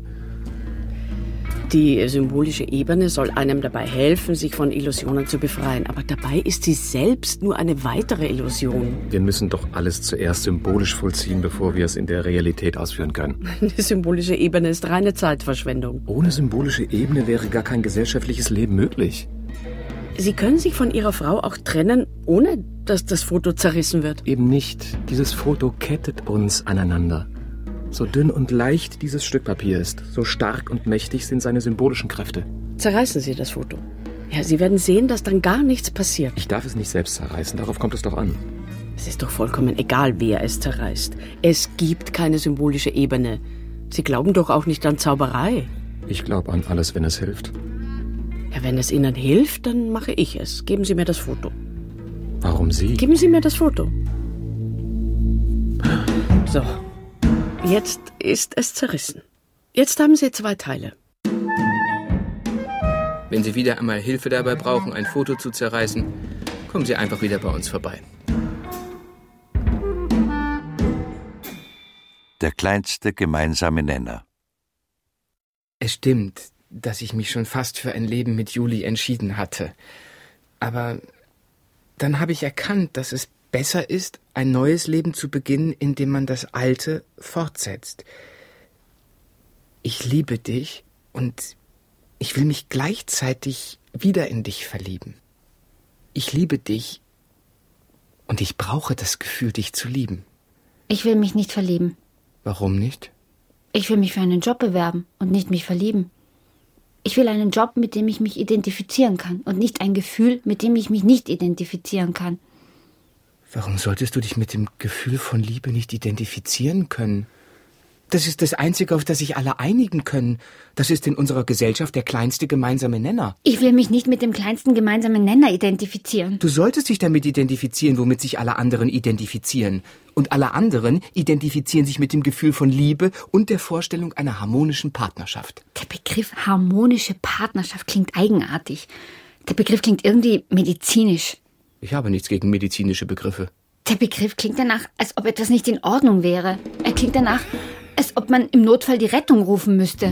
Die symbolische Ebene soll einem dabei helfen, sich von Illusionen zu befreien. Aber dabei ist sie selbst nur eine weitere Illusion. Wir müssen doch alles zuerst symbolisch vollziehen, bevor wir es in der Realität ausführen können. Die symbolische Ebene ist reine Zeitverschwendung. Ohne symbolische Ebene wäre gar kein gesellschaftliches Leben möglich. Sie können sich von Ihrer Frau auch trennen, ohne dass das Foto zerrissen wird. Eben nicht. Dieses Foto kettet uns aneinander. So dünn und leicht dieses Stück Papier ist, so stark und mächtig sind seine symbolischen Kräfte. Zerreißen Sie das Foto. Ja, Sie werden sehen, dass dann gar nichts passiert. Ich darf es nicht selbst zerreißen, darauf kommt es doch an. Es ist doch vollkommen egal, wer es zerreißt. Es gibt keine symbolische Ebene. Sie glauben doch auch nicht an Zauberei. Ich glaube an alles, wenn es hilft. Ja, wenn es Ihnen hilft, dann mache ich es. Geben Sie mir das Foto. Warum Sie? Geben Sie mir das Foto. So. Jetzt ist es zerrissen. Jetzt haben Sie 2 Teile. Wenn Sie wieder einmal Hilfe dabei brauchen, ein Foto zu zerreißen, kommen Sie einfach wieder bei uns vorbei. Der kleinste gemeinsame Nenner. Es stimmt, dass ich mich schon fast für ein Leben mit Juli entschieden hatte. Aber dann habe ich erkannt, dass es besser ist, ein neues Leben zu beginnen, indem man das alte fortsetzt. Ich liebe dich und ich will mich gleichzeitig wieder in dich verlieben. Ich liebe dich und ich brauche das Gefühl, dich zu lieben. Ich will mich nicht verlieben. Warum nicht? Ich will mich für einen Job bewerben und nicht mich verlieben. Ich will einen Job, mit dem ich mich identifizieren kann und nicht ein Gefühl, mit dem ich mich nicht identifizieren kann. Warum solltest du dich mit dem Gefühl von Liebe nicht identifizieren können? Das ist das Einzige, auf das sich alle einigen können. Das ist in unserer Gesellschaft der kleinste gemeinsame Nenner. Ich will mich nicht mit dem kleinsten gemeinsamen Nenner identifizieren. Du solltest dich damit identifizieren, womit sich alle anderen identifizieren. Und alle anderen identifizieren sich mit dem Gefühl von Liebe und der Vorstellung einer harmonischen Partnerschaft. Der Begriff harmonische Partnerschaft klingt eigenartig. Der Begriff klingt irgendwie medizinisch. Ich habe nichts gegen medizinische Begriffe. Der Begriff klingt danach, als ob etwas nicht in Ordnung wäre. Er klingt danach, als ob man im Notfall die Rettung rufen müsste.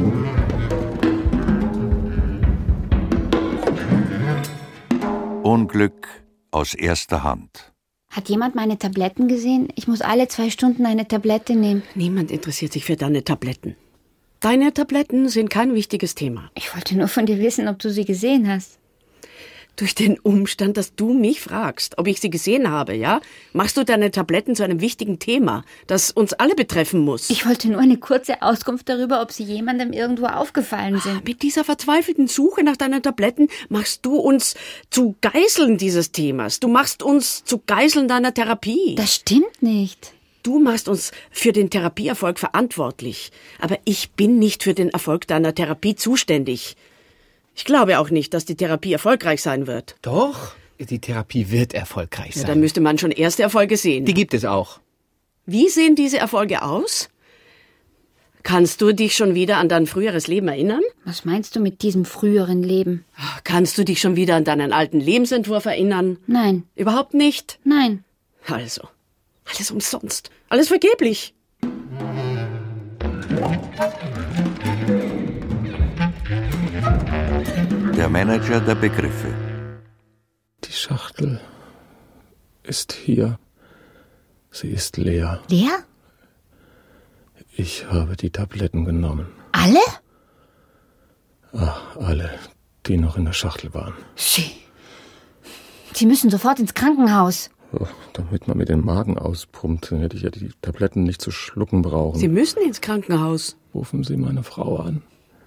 Unglück aus erster Hand. Hat jemand meine Tabletten gesehen? Ich muss alle 2 Stunden eine Tablette nehmen. Niemand interessiert sich für deine Tabletten. Deine Tabletten sind kein wichtiges Thema. Ich wollte nur von dir wissen, ob du sie gesehen hast. Durch den Umstand, dass du mich fragst, ob ich sie gesehen habe, ja, machst du deine Tabletten zu einem wichtigen Thema, das uns alle betreffen muss. Ich wollte nur eine kurze Auskunft darüber, ob sie jemandem irgendwo aufgefallen sind. Mit dieser verzweifelten Suche nach deinen Tabletten machst du uns zu Geiseln dieses Themas. Du machst uns zu Geiseln deiner Therapie. Das stimmt nicht. Du machst uns für den Therapieerfolg verantwortlich. Aber ich bin nicht für den Erfolg deiner Therapie zuständig. Ich glaube auch nicht, dass die Therapie erfolgreich sein wird. Doch, die Therapie wird erfolgreich sein. Ja, dann müsste man schon erste Erfolge sehen. Die gibt es auch. Wie sehen diese Erfolge aus? Kannst du dich schon wieder an dein früheres Leben erinnern? Was meinst du mit diesem früheren Leben? Kannst du dich schon wieder an deinen alten Lebensentwurf erinnern? Nein. Überhaupt nicht? Nein. Also, alles umsonst. Alles vergeblich. Der Manager der Begriffe. Die Schachtel ist hier. Sie ist leer. Leer? Ich habe die Tabletten genommen. Alle? Ach, alle, die noch in der Schachtel waren. Sie müssen sofort ins Krankenhaus. Oh, damit man mir den Magen auspumpt, dann hätte ich ja die Tabletten nicht zu schlucken brauchen. Sie müssen ins Krankenhaus. Rufen Sie meine Frau an.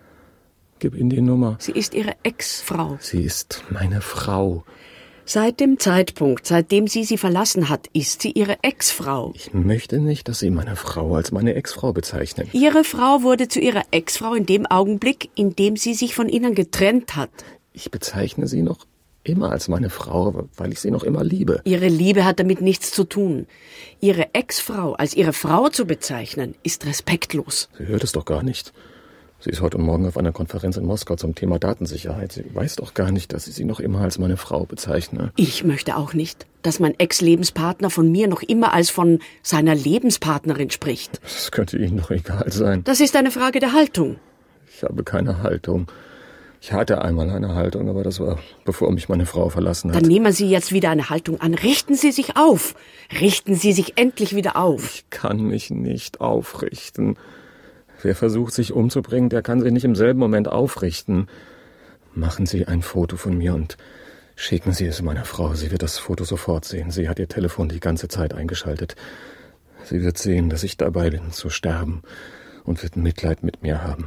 Gib Ihnen die Nummer. Sie ist Ihre Ex-Frau. Sie ist meine Frau. Seit dem Zeitpunkt, seitdem sie verlassen hat, ist sie Ihre Ex-Frau. Ich möchte nicht, dass Sie meine Frau als meine Ex-Frau bezeichnen. Ihre Frau wurde zu Ihrer Ex-Frau in dem Augenblick, in dem sie sich von Ihnen getrennt hat. Ich bezeichne sie noch immer als meine Frau, weil ich sie noch immer liebe. Ihre Liebe hat damit nichts zu tun. Ihre Ex-Frau als Ihre Frau zu bezeichnen, ist respektlos. Sie hört es doch gar nicht. Sie ist heute und morgen auf einer Konferenz in Moskau zum Thema Datensicherheit. Sie weiß doch gar nicht, dass ich sie noch immer als meine Frau bezeichne. Ich möchte auch nicht, dass mein Ex-Lebenspartner von mir noch immer als von seiner Lebenspartnerin spricht. Das könnte Ihnen doch egal sein. Das ist eine Frage der Haltung. Ich habe keine Haltung. Ich hatte einmal eine Haltung, aber das war, bevor mich meine Frau verlassen hat. Dann nehmen Sie jetzt wieder eine Haltung an. Richten Sie sich auf. Richten Sie sich endlich wieder auf. Ich kann mich nicht aufrichten. Wer versucht, sich umzubringen, der kann sich nicht im selben Moment aufrichten. Machen Sie ein Foto von mir und schicken Sie es meiner Frau. Sie wird das Foto sofort sehen. Sie hat ihr Telefon die ganze Zeit eingeschaltet. Sie wird sehen, dass ich dabei bin, zu sterben und wird Mitleid mit mir haben.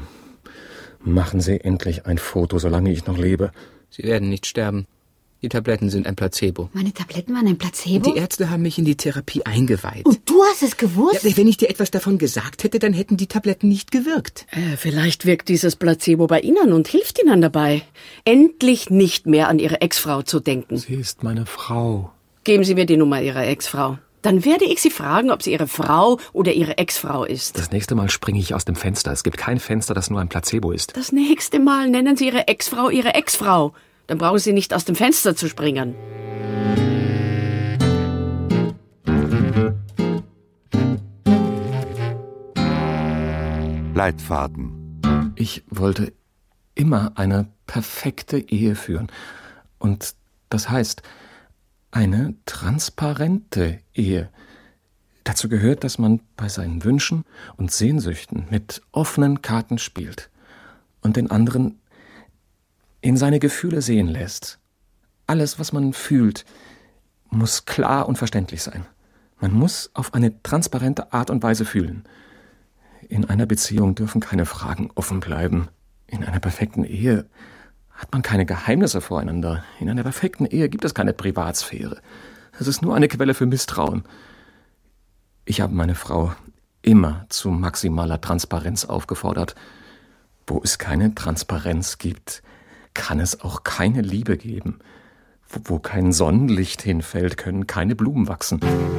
Machen Sie endlich ein Foto, solange ich noch lebe. Sie werden nicht sterben. Die Tabletten sind ein Placebo. Meine Tabletten waren ein Placebo? Die Ärzte haben mich in die Therapie eingeweiht. Und du hast es gewusst? Ja, wenn ich dir etwas davon gesagt hätte, dann hätten die Tabletten nicht gewirkt. Vielleicht wirkt dieses Placebo bei Ihnen und hilft Ihnen dabei, endlich nicht mehr an Ihre Ex-Frau zu denken. Sie ist meine Frau. Geben Sie mir die Nummer Ihrer Ex-Frau. Dann werde ich Sie fragen, ob sie Ihre Frau oder Ihre Ex-Frau ist. Das nächste Mal springe ich aus dem Fenster. Es gibt kein Fenster, das nur ein Placebo ist. Das nächste Mal nennen Sie Ihre Ex-Frau Ihre Ex-Frau. Dann brauchen Sie nicht aus dem Fenster zu springen. Leitfaden. Ich wollte immer eine perfekte Ehe führen. Und das heißt, eine transparente Ehe. Dazu gehört, dass man bei seinen Wünschen und Sehnsüchten mit offenen Karten spielt und den anderen in seine Gefühle sehen lässt. Alles, was man fühlt, muss klar und verständlich sein. Man muss auf eine transparente Art und Weise fühlen. In einer Beziehung dürfen keine Fragen offen bleiben. In einer perfekten Ehe hat man keine Geheimnisse voreinander. In einer perfekten Ehe gibt es keine Privatsphäre. Es ist nur eine Quelle für Misstrauen. Ich habe meine Frau immer zu maximaler Transparenz aufgefordert. Wo es keine Transparenz gibt, kann es auch keine Liebe geben. Wo kein Sonnenlicht hinfällt, können keine Blumen wachsen.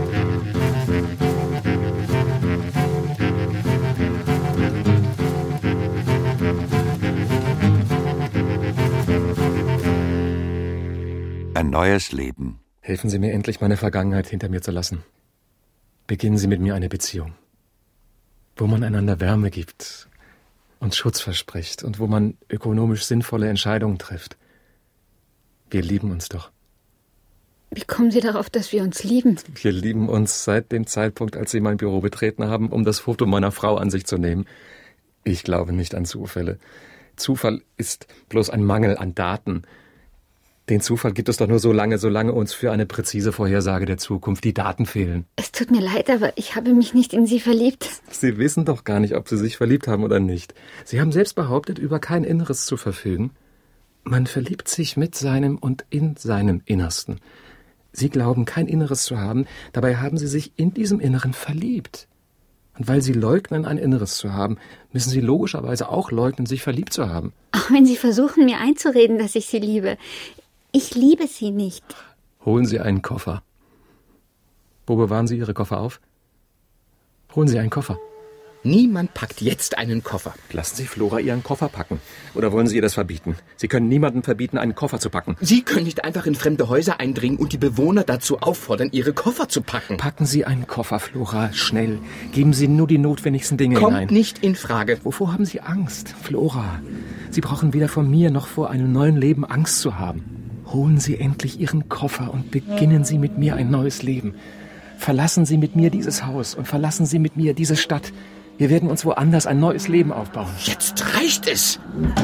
Ein neues Leben. Helfen Sie mir endlich, meine Vergangenheit hinter mir zu lassen. Beginnen Sie mit mir eine Beziehung, wo man einander Wärme gibt und Schutz verspricht und wo man ökonomisch sinnvolle Entscheidungen trifft. Wir lieben uns doch. Wie kommen Sie darauf, dass wir uns lieben? Wir lieben uns seit dem Zeitpunkt, als Sie mein Büro betreten haben, um das Foto meiner Frau an sich zu nehmen. Ich glaube nicht an Zufälle. Zufall ist bloß ein Mangel an Daten. Den Zufall gibt es doch nur solange uns für eine präzise Vorhersage der Zukunft die Daten fehlen. Es tut mir leid, aber ich habe mich nicht in Sie verliebt. Sie wissen doch gar nicht, ob Sie sich verliebt haben oder nicht. Sie haben selbst behauptet, über kein Inneres zu verfügen. Man verliebt sich mit seinem und in seinem Innersten. Sie glauben, kein Inneres zu haben, dabei haben Sie sich in diesem Inneren verliebt. Und weil Sie leugnen, ein Inneres zu haben, müssen Sie logischerweise auch leugnen, sich verliebt zu haben. Auch wenn Sie versuchen, mir einzureden, dass ich Sie liebe. Ich liebe Sie nicht. Holen Sie einen Koffer. Wo bewahren Sie Ihre Koffer auf? Holen Sie einen Koffer. Niemand packt jetzt einen Koffer. Lassen Sie Flora Ihren Koffer packen. Oder wollen Sie ihr das verbieten? Sie können niemandem verbieten, einen Koffer zu packen. Sie können nicht einfach in fremde Häuser eindringen und die Bewohner dazu auffordern, ihre Koffer zu packen. Packen Sie einen Koffer, Flora, schnell. Geben Sie nur die notwendigsten Dinge hinein. Kommt nicht in Frage. Wovor haben Sie Angst, Flora? Sie brauchen weder vor mir noch vor einem neuen Leben Angst zu haben. Holen Sie endlich Ihren Koffer und beginnen Sie mit mir ein neues Leben. Verlassen Sie mit mir dieses Haus und verlassen Sie mit mir diese Stadt. Wir werden uns woanders ein neues Leben aufbauen. Jetzt reicht es!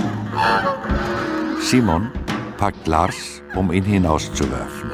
Simon packt Lars, um ihn hinauszuwerfen.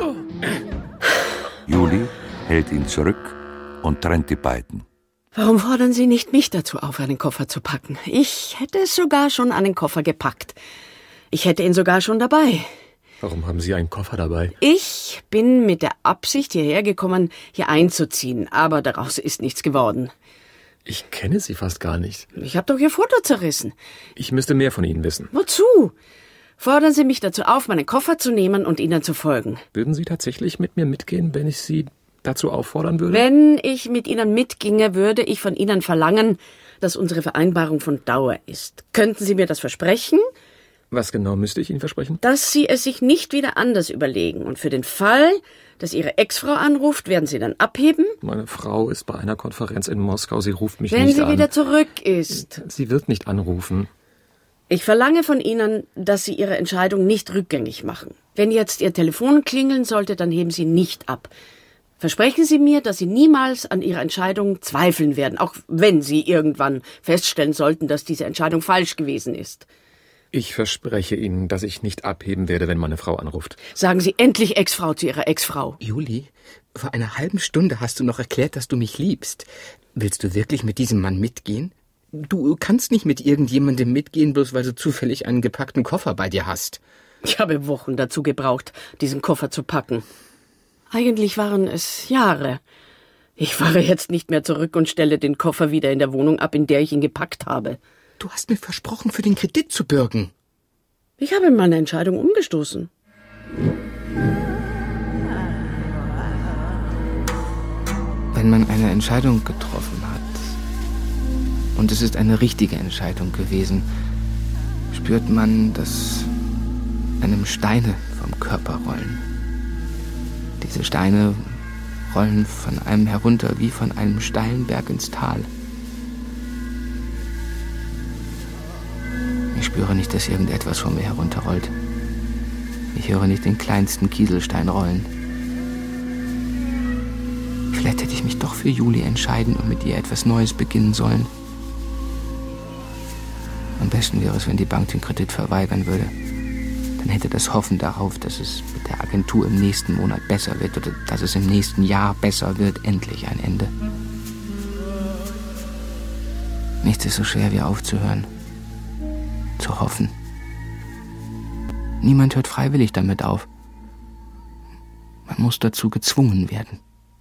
Juli hält ihn zurück und trennt die beiden. Warum fordern Sie nicht mich dazu auf, einen Koffer zu packen? Ich hätte sogar schon einen Koffer gepackt. Ich hätte ihn sogar schon dabei. Warum haben Sie einen Koffer dabei? Ich bin mit der Absicht hierher gekommen, hier einzuziehen, aber daraus ist nichts geworden. Ich kenne Sie fast gar nicht. Ich habe doch Ihr Foto zerrissen. Ich müsste mehr von Ihnen wissen. Wozu? Fordern Sie mich dazu auf, meinen Koffer zu nehmen und Ihnen zu folgen. Würden Sie tatsächlich mit mir mitgehen, wenn ich Sie dazu auffordern würde? Wenn ich mit Ihnen mitginge, würde ich von Ihnen verlangen, dass unsere Vereinbarung von Dauer ist. Könnten Sie mir das versprechen? Was genau müsste ich Ihnen versprechen? Dass Sie es sich nicht wieder anders überlegen. Und für den Fall, dass Ihre Ex-Frau anruft, werden Sie dann abheben? Meine Frau ist bei einer Konferenz in Moskau. Sie ruft mich Wenn nicht sie an. wieder zurück ist. Sie wird nicht anrufen. Ich verlange von Ihnen, dass Sie Ihre Entscheidung nicht rückgängig machen. Wenn jetzt Ihr Telefon klingeln sollte, dann heben Sie nicht ab. Versprechen Sie mir, dass Sie niemals an Ihrer Entscheidung zweifeln werden, auch wenn Sie irgendwann feststellen sollten, dass diese Entscheidung falsch gewesen ist. Ich verspreche Ihnen, dass ich nicht abheben werde, wenn meine Frau anruft. Sagen Sie endlich Ex-Frau zu Ihrer Ex-Frau. Juli, vor einer halben Stunde hast du noch erklärt, dass du mich liebst. Willst du wirklich mit diesem Mann mitgehen? Du kannst nicht mit irgendjemandem mitgehen, bloß weil du zufällig einen gepackten Koffer bei dir hast. Ich habe Wochen dazu gebraucht, diesen Koffer zu packen. Eigentlich waren es Jahre. Ich fahre jetzt nicht mehr zurück und stelle den Koffer wieder in der Wohnung ab, in der ich ihn gepackt habe. Du hast mir versprochen, für den Kredit zu bürgen. Ich habe meine Entscheidung umgestoßen. Wenn man eine Entscheidung getroffen hat, und es ist eine richtige Entscheidung gewesen, spürt man, dass einem Steine vom Körper rollen. Diese Steine rollen von einem herunter wie von einem steilen Berg ins Tal. Ich spüre nicht, dass irgendetwas von mir herunterrollt. Ich höre nicht den kleinsten Kieselstein rollen. Vielleicht hätte ich mich doch für Juli entscheiden und mit ihr etwas Neues beginnen sollen. Am besten wäre es, wenn die Bank den Kredit verweigern würde. Dann hätte das Hoffen darauf, dass es mit der Agentur im nächsten Monat besser wird oder dass es im nächsten Jahr besser wird, endlich ein Ende. Nichts ist so schwer wie aufzuhören. Zu hoffen. Niemand hört freiwillig damit auf. Man muss dazu gezwungen werden.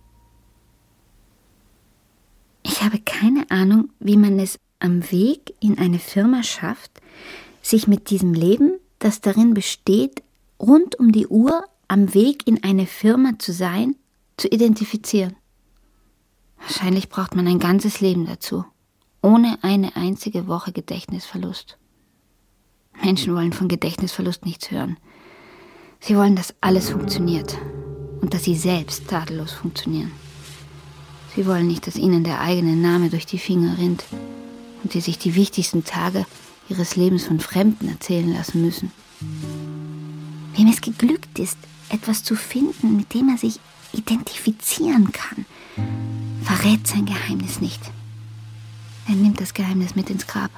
Ich habe keine Ahnung, wie man es am Weg in eine Firma schafft, sich mit diesem Leben, das darin besteht, rund um die Uhr am Weg in eine Firma zu sein, zu identifizieren. Wahrscheinlich braucht man ein ganzes Leben dazu, ohne eine einzige Woche Gedächtnisverlust. Menschen wollen von Gedächtnisverlust nichts hören. Sie wollen, dass alles funktioniert und dass sie selbst tadellos funktionieren. Sie wollen nicht, dass ihnen der eigene Name durch die Finger rinnt und sie sich die wichtigsten Tage ihres Lebens von Fremden erzählen lassen müssen. Wem es geglückt ist, etwas zu finden, mit dem er sich identifizieren kann, verrät sein Geheimnis nicht. Er nimmt das Geheimnis mit ins Grab.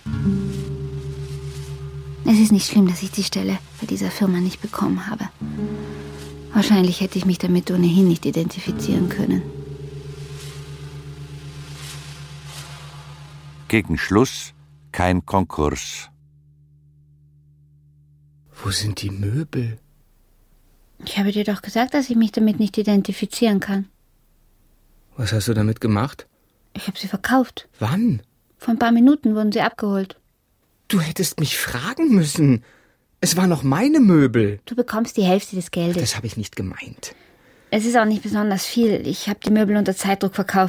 Es ist nicht schlimm, dass ich die Stelle bei dieser Firma nicht bekommen habe. Wahrscheinlich hätte ich mich damit ohnehin nicht identifizieren können. Gegen Schluss kein Konkurs. Wo sind die Möbel? Ich habe dir doch gesagt, dass ich mich damit nicht identifizieren kann. Was hast du damit gemacht? Ich habe sie verkauft. Wann? Vor ein paar Minuten wurden sie abgeholt. Du hättest mich fragen müssen. Es waren noch meine Möbel. Du bekommst die Hälfte des Geldes. Das habe ich nicht gemeint. Es ist auch nicht besonders viel. Ich habe die Möbel unter Zeitdruck verkauft.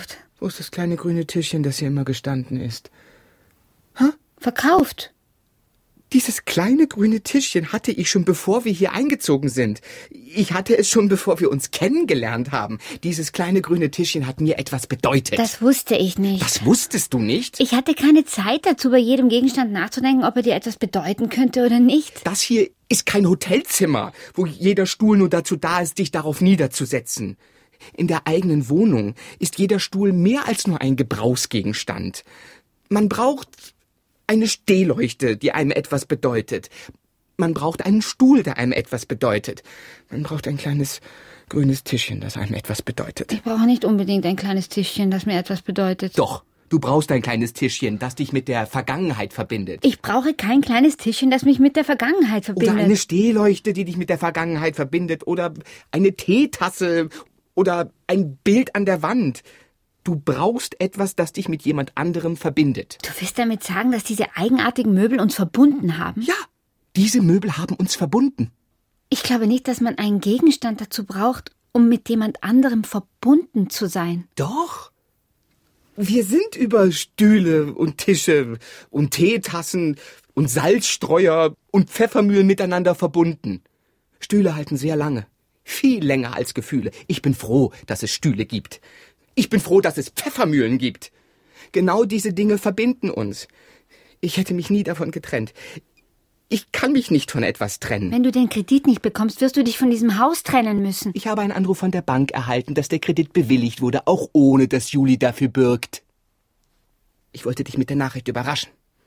Wo ist das kleine grüne Tischchen, das hier immer gestanden ist? Verkauft. Dieses kleine grüne Tischchen hatte ich schon, bevor wir hier eingezogen sind. Ich hatte es schon, bevor wir uns kennengelernt haben. Dieses kleine grüne Tischchen hat mir etwas bedeutet. Das wusste ich nicht. Das wusstest du nicht? Ich hatte keine Zeit dazu, bei jedem Gegenstand nachzudenken, ob er dir etwas bedeuten könnte oder nicht. Das hier ist kein Hotelzimmer, wo jeder Stuhl nur dazu da ist, dich darauf niederzusetzen. In der eigenen Wohnung ist jeder Stuhl mehr als nur ein Gebrauchsgegenstand. Man braucht eine Stehleuchte, die einem etwas bedeutet. Man braucht einen Stuhl, der einem etwas bedeutet. Man braucht ein kleines grünes Tischchen, das einem etwas bedeutet. Ich brauche nicht unbedingt ein kleines Tischchen, das mir etwas bedeutet. Doch, du brauchst ein kleines Tischchen, das dich mit der Vergangenheit verbindet. Ich brauche kein kleines Tischchen, das mich mit der Vergangenheit verbindet. Oder eine Stehleuchte, die dich mit der Vergangenheit verbindet. Oder eine Teetasse. Oder ein Bild an der Wand. Du brauchst etwas, das dich mit jemand anderem verbindet. Du willst damit sagen, dass diese eigenartigen Möbel uns verbunden haben? Ja, diese Möbel haben uns verbunden. Ich glaube nicht, dass man einen Gegenstand dazu braucht, um mit jemand anderem verbunden zu sein. Doch. Wir sind über Stühle und Tische und Teetassen und Salzstreuer und Pfeffermühlen miteinander verbunden. Stühle halten sehr lange. Viel länger als Gefühle. Ich bin froh, dass es Stühle gibt. Ich bin froh, dass es Pfeffermühlen gibt. Genau diese Dinge verbinden uns. Ich hätte mich nie davon getrennt. Ich kann mich nicht von etwas trennen. Wenn du den Kredit nicht bekommst, wirst du dich von diesem Haus trennen müssen. Ich habe einen Anruf von der Bank erhalten, dass der Kredit bewilligt wurde, auch ohne dass Julie dafür bürgt. Ich wollte dich mit der Nachricht überraschen.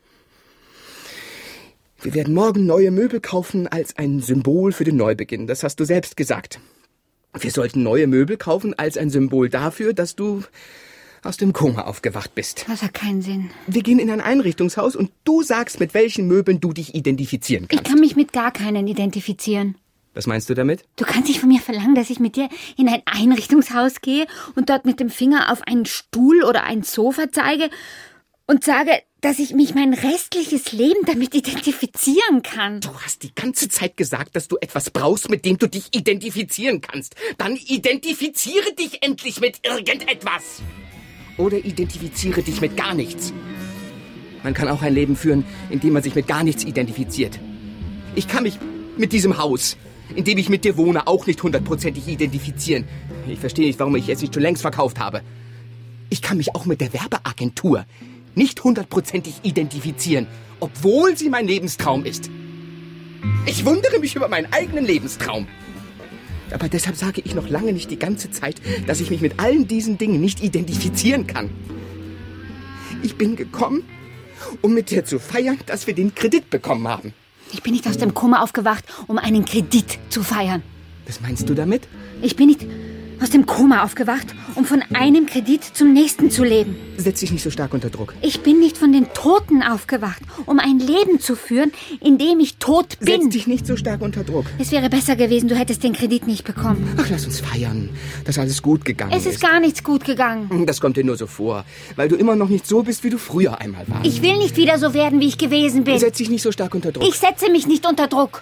Wir werden morgen neue Möbel kaufen als ein Symbol für den Neubeginn. Das hast du selbst gesagt. Wir sollten neue Möbel kaufen als ein Symbol dafür, dass du aus dem Koma aufgewacht bist. Das hat keinen Sinn. Wir gehen in ein Einrichtungshaus und du sagst, mit welchen Möbeln du dich identifizieren kannst. Ich kann mich mit gar keinen identifizieren. Was meinst du damit? Du kannst nicht von mir verlangen, dass ich mit dir in ein Einrichtungshaus gehe und dort mit dem Finger auf einen Stuhl oder ein Sofa zeige und sage, dass ich mich mein restliches Leben damit identifizieren kann. Du hast die ganze Zeit gesagt, dass du etwas brauchst, mit dem du dich identifizieren kannst. Dann identifiziere dich endlich mit irgendetwas. Oder identifiziere dich mit gar nichts. Man kann auch ein Leben führen, in dem man sich mit gar nichts identifiziert. Ich kann mich mit diesem Haus, in dem ich mit dir wohne, auch nicht 100%ig identifizieren. Ich verstehe nicht, warum ich es nicht schon längst verkauft habe. Ich kann mich auch mit der Werbeagentur nicht 100%ig identifizieren, obwohl sie mein Lebenstraum ist. Ich wundere mich über meinen eigenen Lebenstraum. Aber deshalb sage ich noch lange nicht die ganze Zeit, dass ich mich mit allen diesen Dingen nicht identifizieren kann. Ich bin gekommen, um mit dir zu feiern, dass wir den Kredit bekommen haben. Ich bin nicht aus dem Koma aufgewacht, um einen Kredit zu feiern. Was meinst du damit? Ich bin nicht aus dem Koma aufgewacht, um von einem Kredit zum nächsten zu leben. Setz dich nicht so stark unter Druck. Ich bin nicht von den Toten aufgewacht, um ein Leben zu führen, in dem ich tot bin. Setz dich nicht so stark unter Druck. Es wäre besser gewesen, du hättest den Kredit nicht bekommen. Ach, lass uns feiern, dass alles gut gegangen ist. Es ist gar nichts gut gegangen. Das kommt dir nur so vor, weil du immer noch nicht so bist, wie du früher einmal warst. Ich will nicht wieder so werden, wie ich gewesen bin. Setz dich nicht so stark unter Druck. Ich setze mich nicht unter Druck.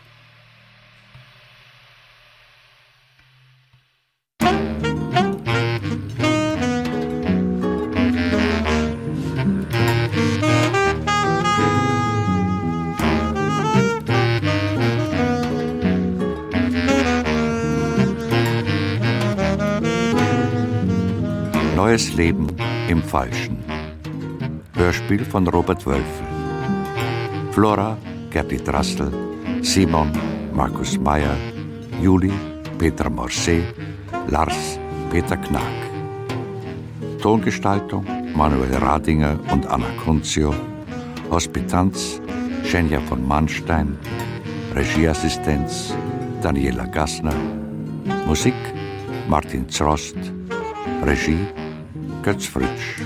Neues Leben im Falschen. Hörspiel von Robert Wölfel. Flora, Gerti Drastel, Simon, Markus Meyer, Julie, Peter Morset, Lars, Peter Knack. Tongestaltung Manuel Radinger und Anna Kunzio. Hospitanz Schenja von Mannstein. Regieassistenz Daniela Gassner. Musik Martin Zrost. Regie Götz Fritsch.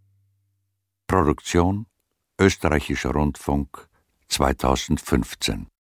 Produktion Österreichischer Rundfunk 2015.